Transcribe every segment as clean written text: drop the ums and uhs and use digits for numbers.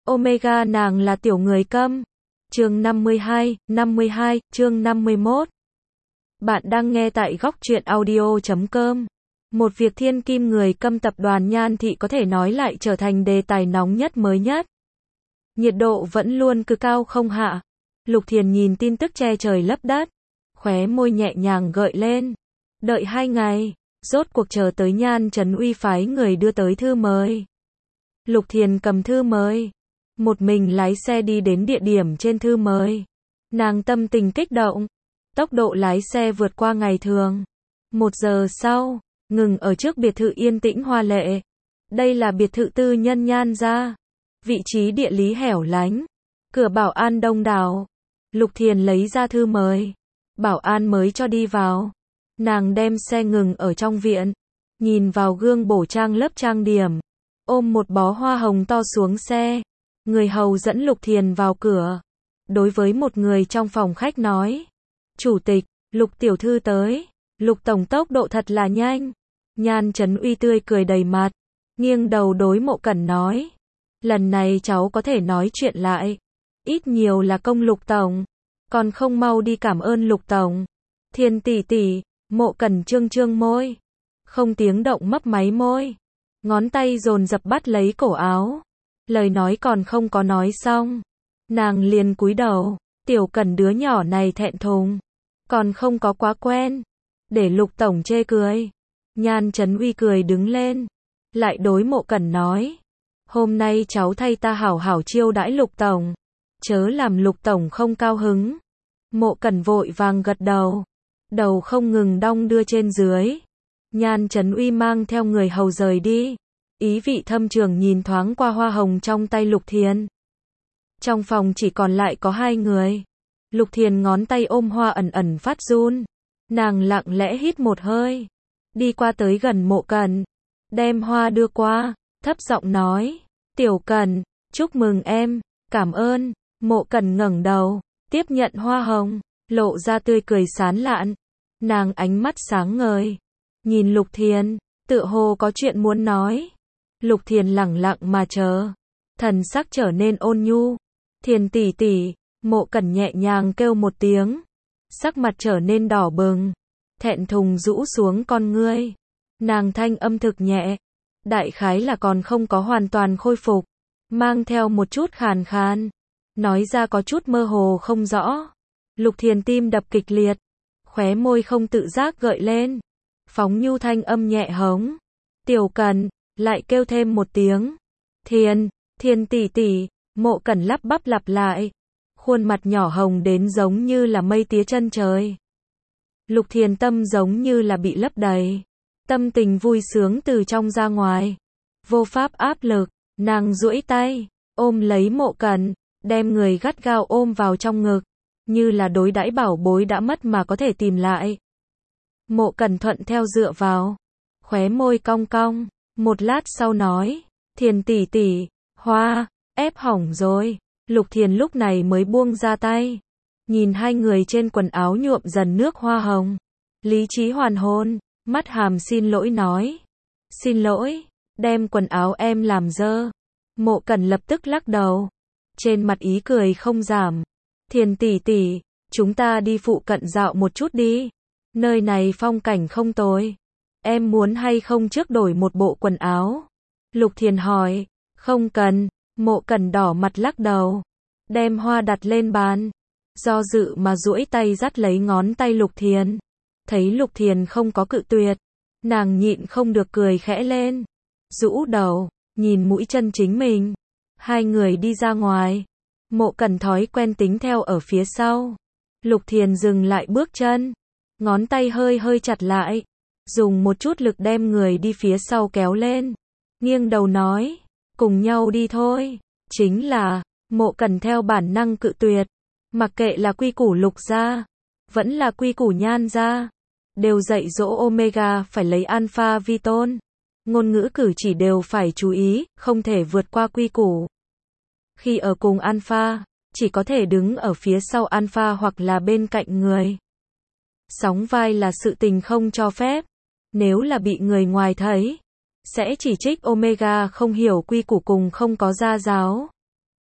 Omega nàng là tiểu người câm. Chương 52, chương 51. Bạn đang nghe tại góc truyện audio.com. Một việc thiên kim người câm tập đoàn Nhan Thị có thể nói lại trở thành đề tài nóng nhất mới nhất. Nhiệt độ vẫn luôn cứ cao không hạ. Lục Thiền nhìn tin tức che trời lấp đất, khóe môi nhẹ nhàng gợi lên. Đợi 2 ngày, rốt cuộc chờ tới Nhan Trấn Uy phái người đưa tới thư mời. Lục Thiền cầm thư mời, một mình lái xe đi đến địa điểm trên thư mời. Nàng tâm tình kích động, tốc độ lái xe vượt qua ngày thường. 1 giờ sau, ngừng ở trước biệt thự yên tĩnh hoa lệ. Đây là biệt thự tư nhân Nhan gia. Vị trí địa lý hẻo lánh, cửa bảo an đông đảo. Lục Thiền lấy ra thư mời, bảo an mới cho đi vào. Nàng đem xe ngừng ở trong viện, nhìn vào gương bổ trang lớp trang điểm, ôm một bó hoa hồng to xuống xe. Người hầu dẫn Lục Thiền vào cửa. Đối với một người trong phòng khách nói: "Chủ tịch, Lục tiểu thư tới." Lục tổng tốc độ thật là nhanh. Nhan Trấn Uy tươi cười đầy mặt, nghiêng đầu đối Mộ Cẩn nói: "Lần này cháu có thể nói chuyện lại, ít nhiều là công Lục tổng, còn không mau đi cảm ơn Lục tổng." "Thiền tỷ tỷ." Mộ Cẩn trương trương môi, không tiếng động mấp máy môi, ngón tay dồn dập bắt lấy cổ áo. Lời nói còn không có nói xong, nàng liền cúi đầu. Tiểu Cẩn đứa nhỏ này thẹn thùng, còn không có quá quen, để Lục tổng chê cười. Nhan Trấn Uy cười đứng lên, lại đối Mộ Cẩn nói: "Hôm nay cháu thay ta hảo hảo chiêu đãi Lục tổng, chớ làm Lục tổng không cao hứng." Mộ Cẩn vội vàng gật đầu, đầu không ngừng đong đưa trên dưới. Nhan Trấn Uy mang theo người hầu rời đi, ý vị thâm trường nhìn thoáng qua hoa hồng trong tay Lục Thiền. Trong phòng chỉ còn lại có 2 người. Lục Thiền ngón tay ôm hoa ẩn ẩn phát run. Nàng lặng lẽ hít một hơi, đi qua tới gần Mộ Cẩn, đem hoa đưa qua, thấp giọng nói: "Tiểu Cẩn, chúc mừng em." "Cảm ơn." Mộ Cẩn ngẩng đầu, tiếp nhận hoa hồng, lộ ra tươi cười sán lạn. Nàng ánh mắt sáng ngời, nhìn Lục Thiền, tựa hồ có chuyện muốn nói. Lục Thiền lẳng lặng mà chờ, thần sắc trở nên ôn nhu. "Thiền tỷ tỷ." Mộ Cẩn nhẹ nhàng kêu một tiếng, sắc mặt trở nên đỏ bừng, thẹn thùng rũ xuống con ngươi. Nàng thanh âm thực nhẹ, đại khái là còn không có hoàn toàn khôi phục, mang theo một chút khàn khàn, nói ra có chút mơ hồ không rõ. Lục Thiền tim đập kịch liệt, khóe môi không tự giác gợi lên, phóng nhu thanh âm nhẹ hống: "Tiểu Cẩn." Lại kêu thêm một tiếng: Thiền tỷ tỷ." Mộ Cẩn lắp bắp lặp lại, khuôn mặt nhỏ hồng đến giống như là mây tía chân trời. Lục Thiền tâm giống như là bị lấp đầy, tâm tình vui sướng từ trong ra ngoài, vô pháp áp lực. Nàng duỗi tay, ôm lấy Mộ Cẩn, đem người gắt gao ôm vào trong ngực, như là đối đãi bảo bối đã mất mà có thể tìm lại. Mộ Cẩn thuận theo dựa vào, khóe môi cong cong, một lát sau nói: "Thiền tỷ tỷ, hoa, ép hỏng rồi." Lục Thiền lúc này mới buông ra tay, nhìn 2 người trên quần áo nhuộm dần nước hoa hồng, lý trí hoàn hồn, mắt hàm xin lỗi nói: "Xin lỗi, đem quần áo em làm dơ." Mộ Cẩn lập tức lắc đầu, trên mặt ý cười không giảm. "Thiền tỷ tỷ, chúng ta đi phụ cận dạo một chút đi, nơi này phong cảnh không tồi. Em muốn hay không trước đổi một bộ quần áo?" Lục Thiền hỏi. "Không cần." Mộ Cẩn đỏ mặt lắc đầu, đem hoa đặt lên bàn, do dự mà duỗi tay dắt lấy ngón tay Lục Thiền. Thấy Lục Thiền không có cự tuyệt, nàng nhịn không được cười khẽ lên, rũ đầu, nhìn mũi chân chính mình. 2 người đi ra ngoài, Mộ Cẩn thói quen tính theo ở phía sau. Lục Thiền dừng lại bước chân, ngón tay hơi hơi chặt lại, dùng một chút lực đem người đi phía sau kéo lên, nghiêng đầu nói: "Cùng nhau đi thôi." Chính là, Mộ Cẩn theo bản năng cự tuyệt, mặc kệ là quy củ Lục gia, vẫn là quy củ Nhan gia, đều dạy dỗ Omega phải lấy alpha vi tôn, ngôn ngữ cử chỉ đều phải chú ý, không thể vượt qua quy củ. Khi ở cùng alpha, chỉ có thể đứng ở phía sau alpha hoặc là bên cạnh người. Sóng vai là sự tình không cho phép, nếu là bị người ngoài thấy, sẽ chỉ trích Omega không hiểu quy củ cùng không có gia giáo.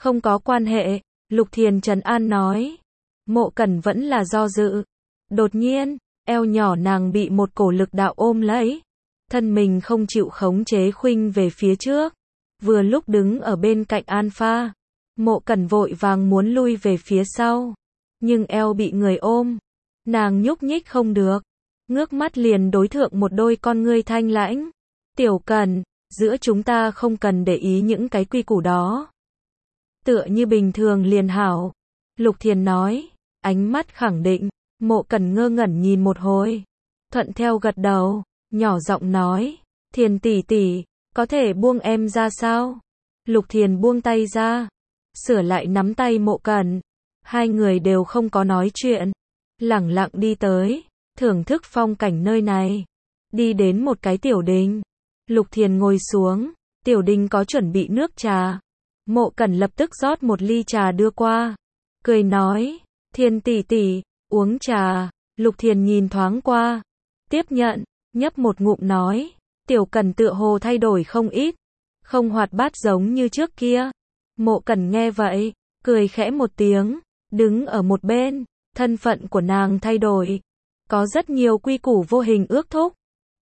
Không có quan hệ, Lục Thiền trấn an nói. Mộ Cẩn vẫn là do dự. Đột nhiên, eo nhỏ nàng bị một cổ lực đạo ôm lấy. Thân mình không chịu khống chế khuynh về phía trước. Vừa lúc đứng ở bên cạnh Alpha. Mộ Cẩn vội vàng muốn lui về phía sau. Nhưng eo bị người ôm. Nàng nhúc nhích không được. Ngước mắt liền đối thượng một đôi con ngươi thanh lãnh. Tiểu Cẩn, giữa chúng ta không cần để ý những cái quy củ đó. Tựa như bình thường liền hảo. Lục Thiền nói, ánh mắt khẳng định. Mộ Cẩn ngơ ngẩn nhìn một hồi. Thuận theo gật đầu, nhỏ giọng nói, Thiền tỷ tỷ, có thể buông em ra sao? Lục Thiền buông tay ra, sửa lại nắm tay Mộ Cẩn. Hai người đều không có nói chuyện, lẳng lặng đi tới, thưởng thức phong cảnh nơi này. Đi đến một cái tiểu đình. Lục Thiền ngồi xuống, tiểu đình có chuẩn bị nước trà. Mộ Cẩn lập tức rót một ly trà đưa qua. Cười nói, Thiền tỷ tỷ, uống trà. Lục Thiền nhìn thoáng qua, tiếp nhận, nhấp một ngụm nói, Tiểu Cẩn tựa hồ thay đổi không ít, không hoạt bát giống như trước kia. Mộ Cẩn nghe vậy, cười khẽ một tiếng, đứng ở một bên. Thân phận của nàng thay đổi, có rất nhiều quy củ vô hình ước thúc.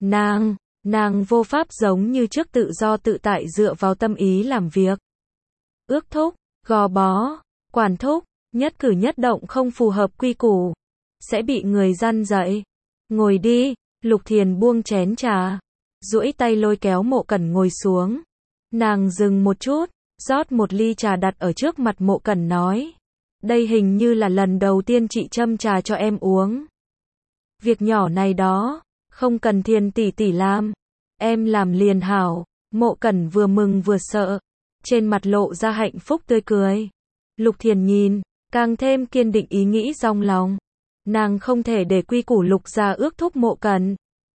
Nàng vô pháp giống như trước tự do tự tại dựa vào tâm ý làm việc. Ước thúc, gò bó, quản thúc, nhất cử nhất động không phù hợp quy củ, sẽ bị người răn dạy. Ngồi đi, Lục Thiền buông chén trà, duỗi tay lôi kéo Mộ Cẩn ngồi xuống. Nàng dừng một chút, rót một ly trà đặt ở trước mặt Mộ Cẩn nói, đây hình như là lần đầu tiên chị châm trà cho em uống. Việc nhỏ này đó, không cần Thiền tỷ tỷ làm, em làm liền hảo. Mộ Cẩn vừa mừng vừa sợ, trên mặt lộ ra hạnh phúc tươi cười. Lục Thiền nhìn, càng thêm kiên định ý nghĩ trong lòng. Nàng không thể để quy củ Lục gia ước thúc Mộ Cẩn.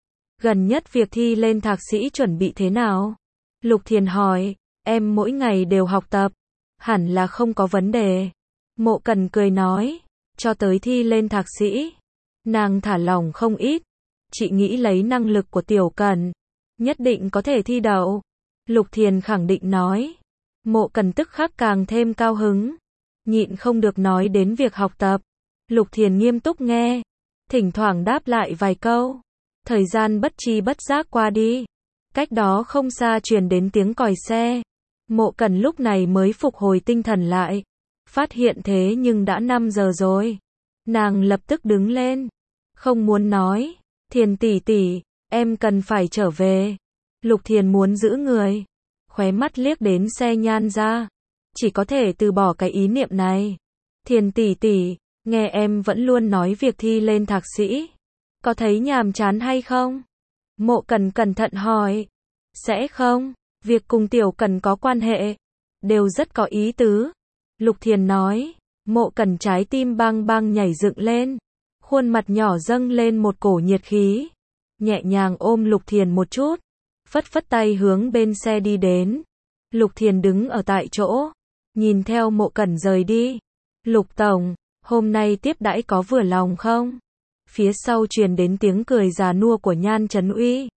Gần nhất việc thi lên thạc sĩ chuẩn bị thế nào? Lục Thiền hỏi, em mỗi ngày đều học tập, hẳn là không có vấn đề. Mộ Cẩn cười nói, cho tới thi lên thạc sĩ, nàng thả lỏng không ít. Chị nghĩ lấy năng lực của Tiểu Cẩn, nhất định có thể thi đậu. Lục Thiền khẳng định nói. Mộ Cẩn tức khắc càng thêm cao hứng, nhịn không được nói đến việc học tập. Lục Thiền nghiêm túc nghe, thỉnh thoảng đáp lại vài câu. Thời gian bất tri bất giác qua đi, cách đó không xa truyền đến tiếng còi xe. Mộ Cẩn lúc này mới phục hồi tinh thần lại, phát hiện thế nhưng đã 5 giờ rồi. Nàng lập tức đứng lên, không muốn nói, Thiền tỷ tỷ, em cần phải trở về. Lục Thiền muốn giữ người, khóe mắt liếc đến xe nhan ra, chỉ có thể từ bỏ cái ý niệm này. Thiền tỷ tỷ, nghe em vẫn luôn nói việc thi lên thạc sĩ, có thấy nhàm chán hay không? Mộ Cẩn cẩn thận hỏi. Sẽ không, việc cùng Tiểu Cẩn có quan hệ, đều rất có ý tứ. Lục Thiền nói. Mộ Cẩn trái tim bang bang nhảy dựng lên, khuôn mặt nhỏ dâng lên một cổ nhiệt khí, nhẹ nhàng ôm Lục Thiền một chút, phất phất tay hướng bên xe đi đến. Lục Thiền đứng ở tại chỗ, nhìn theo Mộ Cẩn rời đi. Lục tổng, hôm nay tiếp đãi có vừa lòng không? Phía sau truyền đến tiếng cười già nua của Nhan Trấn Uy.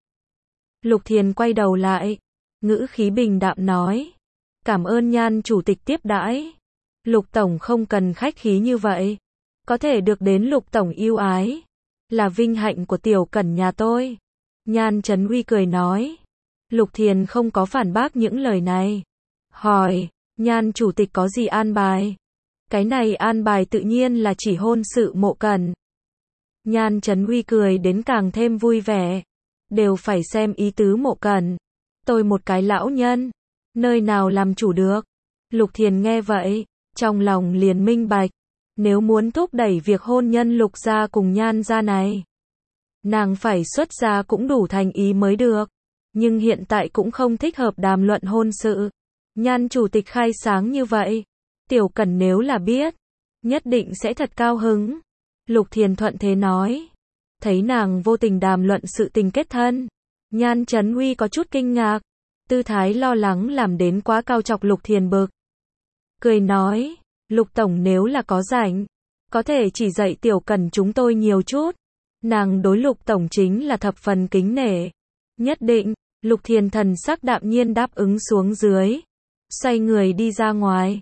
Lục Thiền quay đầu lại, ngữ khí bình đạm nói, cảm ơn Nhan chủ tịch tiếp đãi. Lục tổng không cần khách khí như vậy, có thể được đến Lục tổng yêu ái, là vinh hạnh của Tiểu Cẩn nhà tôi. Nhan Trấn Uy cười nói. Lục Thiền không có phản bác những lời này, hỏi, Nhan chủ tịch có gì an bài? Cái này an bài tự nhiên là chỉ hôn sự Mộ Cẩn. Nhan Trấn Uy cười đến càng thêm vui vẻ, đều phải xem ý tứ Mộ Cẩn. Tôi một cái lão nhân, nơi nào làm chủ được? Lục Thiền nghe vậy, trong lòng liền minh bạch, nếu muốn thúc đẩy việc hôn nhân Lục gia cùng Nhan gia này, nàng phải xuất gia cũng đủ thành ý mới được. Nhưng hiện tại cũng không thích hợp đàm luận hôn sự. Nhan chủ tịch khai sáng như vậy, Tiểu Cẩn nếu là biết, nhất định sẽ thật cao hứng. Lục Thiền thuận thế nói. Thấy nàng vô tình đàm luận sự tình kết thân, Nhan Trấn Uy có chút kinh ngạc, tư thái lo lắng làm đến quá cao chọc Lục Thiền bực. Cười nói, Lục tổng nếu là có rảnh, có thể chỉ dạy Tiểu Cẩn chúng tôi nhiều chút. Nàng đối Lục tổng chính là thập phần kính nể. Nhất định. Lục Thiền thần sắc đạm nhiên đáp ứng xuống dưới, xoay người đi ra ngoài.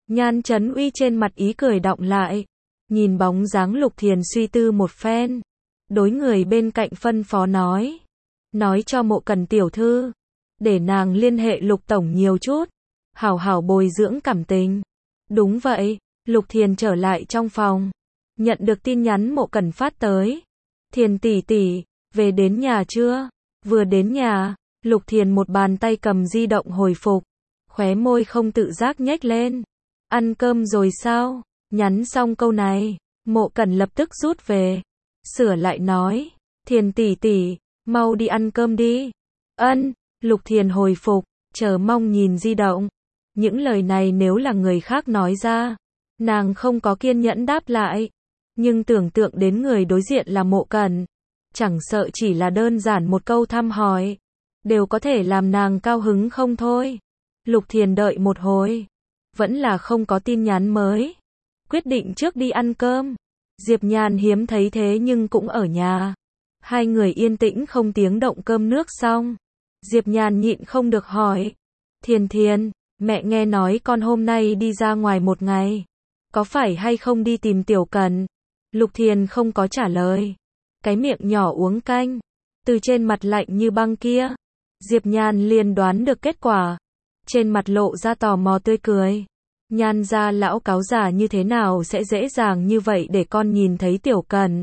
Nhan Chấn Uy trên mặt ý cười đọng lại. Nhìn bóng dáng Lục Thiền suy tư một phen. Đối người bên cạnh phân phó nói. Nói cho Mộ Cần tiểu thư. Để nàng liên hệ Lục tổng nhiều chút. Hảo hảo bồi dưỡng cảm tình. Đúng vậy, Lục Thiền trở lại trong phòng. Nhận được tin nhắn Mộ Cần phát tới. Thiền tỷ tỷ, về đến nhà chưa? Vừa đến nhà, Lục Thiền một bàn tay cầm di động hồi phục. Khóe môi không tự giác nhếch lên. Ăn cơm rồi sao? Nhắn xong câu này, Mộ Cần lập tức rút về. Sửa lại nói. Thiền tỷ tỷ, mau đi ăn cơm đi. Ân, Lục Thiền hồi phục, chờ mong nhìn di động. Những lời này nếu là người khác nói ra, nàng không có kiên nhẫn đáp lại. Nhưng tưởng tượng đến người đối diện là Mộ Cần, chẳng sợ chỉ là đơn giản một câu thăm hỏi, đều có thể làm nàng cao hứng không thôi. Lục Thiền đợi một hồi, vẫn là không có tin nhắn mới. Quyết định trước đi ăn cơm. Diệp Nhàn hiếm thấy thế nhưng cũng ở nhà. Hai người yên tĩnh không tiếng động cơm nước xong. Diệp Nhàn nhịn không được hỏi. Thiền Thiền, mẹ nghe nói con hôm nay đi ra ngoài một ngày. Có phải hay không đi tìm Tiểu Cần? Lục Thiền không có trả lời. Cái miệng nhỏ uống canh. Từ trên mặt lạnh như băng kia, Diệp Nhàn liền đoán được kết quả. Trên mặt lộ ra tò mò tươi cười. Nhan gia lão cáo già như thế nào sẽ dễ dàng như vậy để con nhìn thấy Tiểu Cần.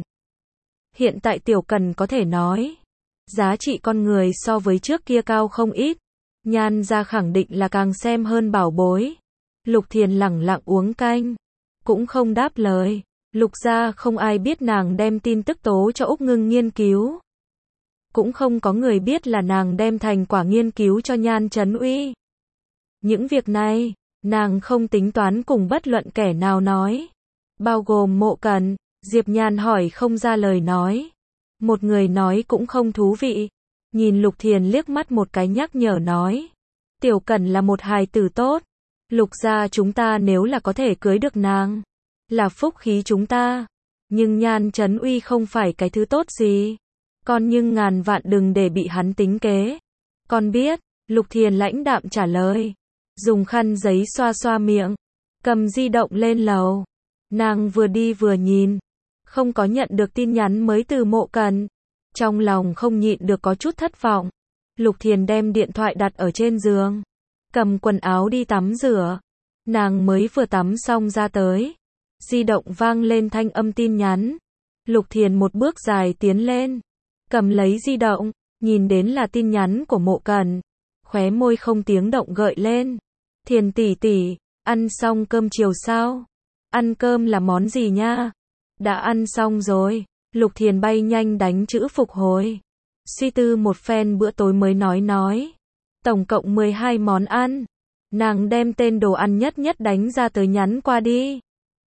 Hiện tại Tiểu Cần có thể nói, giá trị con người so với trước kia cao không ít. Nhan gia khẳng định là càng xem hơn bảo bối. Lục Thiền lẳng lặng uống canh, cũng không đáp lời. Lục gia không ai biết nàng đem tin tức tố cho Úc Ngưng nghiên cứu. Cũng không có người biết là nàng đem thành quả nghiên cứu cho Nhan Chấn Uy. Những việc này, nàng không tính toán cùng bất luận kẻ nào nói. Bao gồm Mộ Cần. Diệp Nhàn hỏi không ra lời nói. Một người nói cũng không thú vị. Nhìn Lục Thiền liếc mắt một cái nhắc nhở nói. Tiểu Cần là một hài tử tốt. Lục gia chúng ta nếu là có thể cưới được nàng, là phúc khí chúng ta. Nhưng Nhan Chấn Uy không phải cái thứ tốt gì. Con nhưng ngàn vạn đừng để bị hắn tính kế. Con biết. Lục Thiền lãnh đạm trả lời. Dùng khăn giấy xoa xoa miệng. Cầm di động lên lầu. Nàng vừa đi vừa nhìn. Không có nhận được tin nhắn mới từ Mộ Cần. Trong lòng không nhịn được có chút thất vọng. Lục Thiền đem điện thoại đặt ở trên giường. Cầm quần áo đi tắm rửa. Nàng mới vừa tắm xong ra tới. Di động vang lên thanh âm tin nhắn. Lục Thiền một bước dài tiến lên. Cầm lấy di động. Nhìn đến là tin nhắn của Mộ Cần. Khóe môi không tiếng động gợi lên. Thiền tỷ tỷ, ăn xong cơm chiều sao? Ăn cơm là món gì nha? Đã ăn xong rồi. Lục Thiền bay nhanh đánh chữ phục hồi. Suy tư một phen bữa tối mới nói. Tổng cộng 12 món ăn. Nàng đem tên đồ ăn nhất nhất đánh ra tới nhắn qua đi.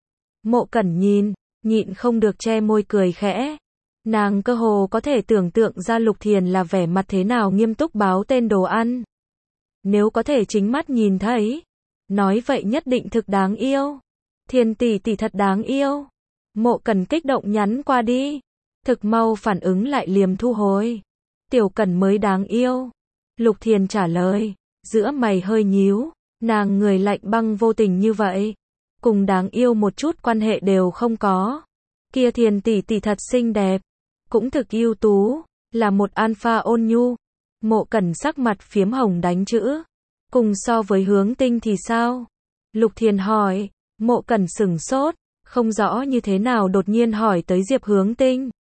Mộ Cẩn nhìn, nhịn không được che môi cười khẽ. Nàng cơ hồ có thể tưởng tượng ra Lục Thiền là vẻ mặt thế nào nghiêm túc báo tên đồ ăn. Nếu có thể chính mắt nhìn thấy, nói vậy nhất định thực đáng yêu. Thiền tỷ tỷ thật đáng yêu. Mộ Cần kích động nhắn qua đi. Thực mau phản ứng lại liềm thu hồi. Tiểu Cần mới đáng yêu. Lục Thiền trả lời. Giữa mày hơi nhíu. Nàng người lạnh băng vô tình như vậy. Cùng đáng yêu một chút quan hệ đều không có. Kia Thiền tỷ tỷ thật xinh đẹp. Cũng thực ưu tú. Là một alpha ôn nhu. Mộ Cần sắc mặt phiếm hồng đánh chữ. Cùng so với Hướng Tinh thì sao? Lục Thiền hỏi. Mộ Cần sửng sốt. Không rõ như thế nào đột nhiên hỏi tới Diệp Hướng Tinh.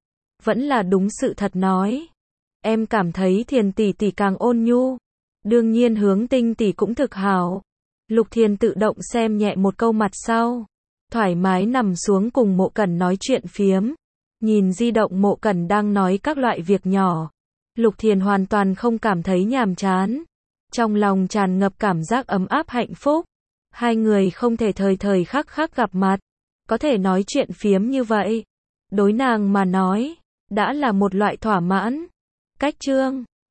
Vẫn là đúng sự thật nói. Em cảm thấy Thiền tỷ tỷ càng ôn nhu. Đương nhiên Hướng Tinh tỷ cũng thực hảo. Lục Thiền tự động xem nhẹ một câu mặt sau. Thoải mái nằm xuống cùng Mộ Cần nói chuyện phiếm. Nhìn di động Mộ Cần đang nói các loại việc nhỏ. Lục Thiền hoàn toàn không cảm thấy nhàm chán. Trong lòng tràn ngập cảm giác ấm áp hạnh phúc. Hai người không thể thời thời khắc khắc gặp mặt. Có thể nói chuyện phiếm như vậy. Đối nàng mà nói, đã là một loại thỏa mãn. Cách chương